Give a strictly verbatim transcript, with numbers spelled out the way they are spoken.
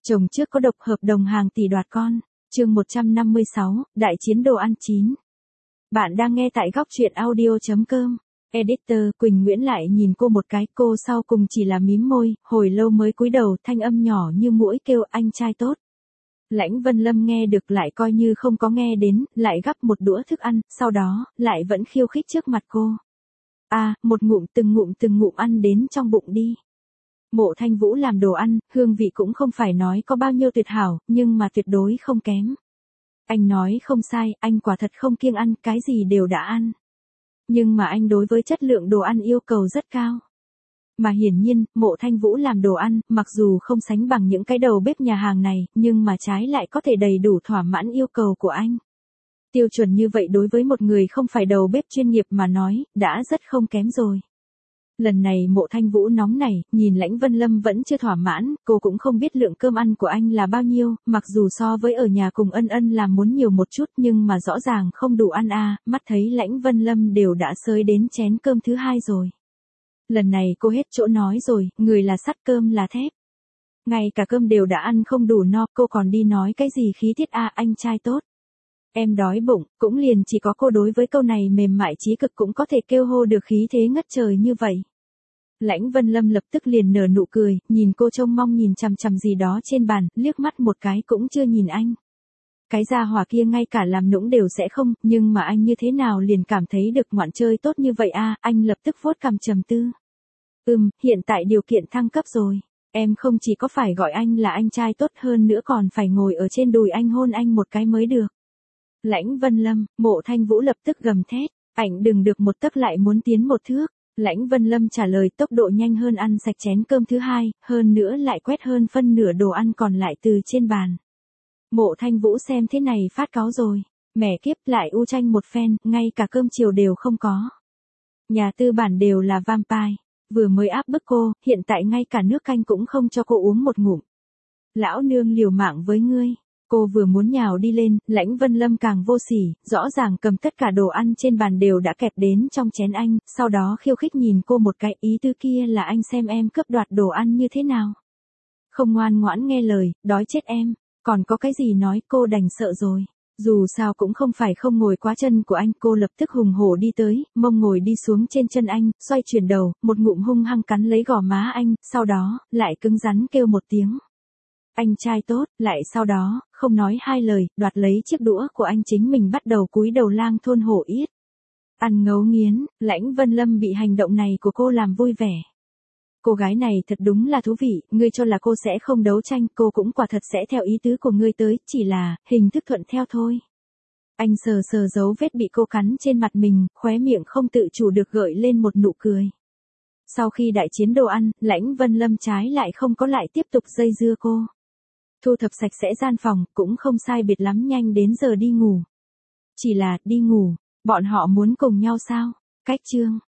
Chồng trước có độc hợp đồng hàng tỷ đoạt con. Chương một trăm năm mươi sáu, Đại chiến đồ ăn chín. Bạn đang nghe tại góc truyện audio chấm com. Editor Quỳnh Nguyễn lại nhìn cô một cái, cô sau cùng chỉ là mím môi, hồi lâu mới cúi đầu, thanh âm nhỏ như muỗi kêu anh trai tốt. Lãnh Vân Lâm nghe được lại coi như không có nghe đến, lại gắp một đũa thức ăn, sau đó, lại vẫn khiêu khích trước mặt cô. À, một ngụm từng ngụm từng ngụm ăn đến trong bụng đi. Mộ Thanh Vũ làm đồ ăn, hương vị cũng không phải nói có bao nhiêu tuyệt hảo, nhưng mà tuyệt đối không kém. Anh nói không sai, anh quả thật không kiêng ăn, cái gì đều đã ăn. Nhưng mà anh đối với chất lượng đồ ăn yêu cầu rất cao. Mà hiển nhiên, Mộ Thanh Vũ làm đồ ăn, mặc dù không sánh bằng những cái đầu bếp nhà hàng này, nhưng mà trái lại có thể đầy đủ thỏa mãn yêu cầu của anh. Tiêu chuẩn như vậy đối với một người không phải đầu bếp chuyên nghiệp mà nói, đã rất không kém rồi. Lần này Mộ Thanh Vũ nóng nảy, nhìn Lãnh Vân Lâm vẫn chưa thỏa mãn, cô cũng không biết lượng cơm ăn của anh là bao nhiêu, mặc dù so với ở nhà cùng Ân Ân làm muốn nhiều một chút nhưng mà rõ ràng không đủ ăn à, mắt thấy Lãnh Vân Lâm đều đã xới đến chén cơm thứ hai rồi. Lần này cô hết chỗ nói rồi, người là sắt cơm là thép. Ngay cả cơm đều đã ăn không đủ no, cô còn đi nói cái gì khí tiết à, anh trai tốt. Em đói bụng, cũng liền chỉ có cô đối với câu này mềm mại chí cực cũng có thể kêu hô được khí thế ngất trời như vậy. Lãnh Vân Lâm lập tức liền nở nụ cười, nhìn cô trông mong nhìn chằm chằm gì đó trên bàn, liếc mắt một cái cũng chưa nhìn anh. Cái gia hỏa kia ngay cả làm nũng đều sẽ không, nhưng mà anh như thế nào liền cảm thấy được ngoạn chơi tốt như vậy à, anh lập tức vuốt cằm trầm tư. Ừm, hiện tại điều kiện thăng cấp rồi. Em không chỉ có phải gọi anh là anh trai tốt hơn nữa còn phải ngồi ở trên đùi anh hôn anh một cái mới được. Lãnh Vân Lâm, Mộ Thanh Vũ lập tức gầm thét, ảnh đừng được một tấc lại muốn tiến một thước. Lãnh Vân Lâm trả lời tốc độ nhanh hơn ăn sạch chén cơm thứ hai, hơn nữa lại quét hơn phân nửa đồ ăn còn lại từ trên bàn. Mộ Thanh Vũ xem thế này phát cáu rồi, mẹ kiếp lại u tranh một phen, ngay cả cơm chiều đều không có. Nhà tư bản đều là vampire, vừa mới áp bức cô, hiện tại ngay cả nước canh cũng không cho cô uống một ngụm. Lão nương liều mạng với ngươi. Cô vừa muốn nhào đi lên, Lãnh Vân Lâm càng vô sỉ, rõ ràng cầm tất cả đồ ăn trên bàn đều đã kẹp đến trong chén anh, sau đó khiêu khích nhìn cô một cái, ý tư kia là anh xem em cướp đoạt đồ ăn như thế nào. Không ngoan ngoãn nghe lời, đói chết em, còn có cái gì nói, cô đành sợ rồi. Dù sao cũng không phải không ngồi quá chân của anh, cô lập tức hùng hổ đi tới, mông ngồi đi xuống trên chân anh, xoay chuyển đầu, một ngụm hung hăng cắn lấy gò má anh, sau đó, lại cứng rắn kêu một tiếng. Anh trai tốt, lại sau đó, không nói hai lời, đoạt lấy chiếc đũa của anh chính mình bắt đầu cúi đầu lang thôn hổ yết. Ăn ngấu nghiến, Lãnh Vân Lâm bị hành động này của cô làm vui vẻ. Cô gái này thật đúng là thú vị, ngươi cho là cô sẽ không đấu tranh, cô cũng quả thật sẽ theo ý tứ của ngươi tới, chỉ là, hình thức thuận theo thôi. Anh sờ sờ dấu vết bị cô cắn trên mặt mình, khóe miệng không tự chủ được gợi lên một nụ cười. Sau khi đại chiến đồ ăn, Lãnh Vân Lâm trái lại không có lại tiếp tục dây dưa cô. Thu thập sạch sẽ gian phòng, cũng không sai biệt lắm nhanh đến giờ đi ngủ. Chỉ là, đi ngủ, bọn họ muốn cùng nhau sao? Cách chương.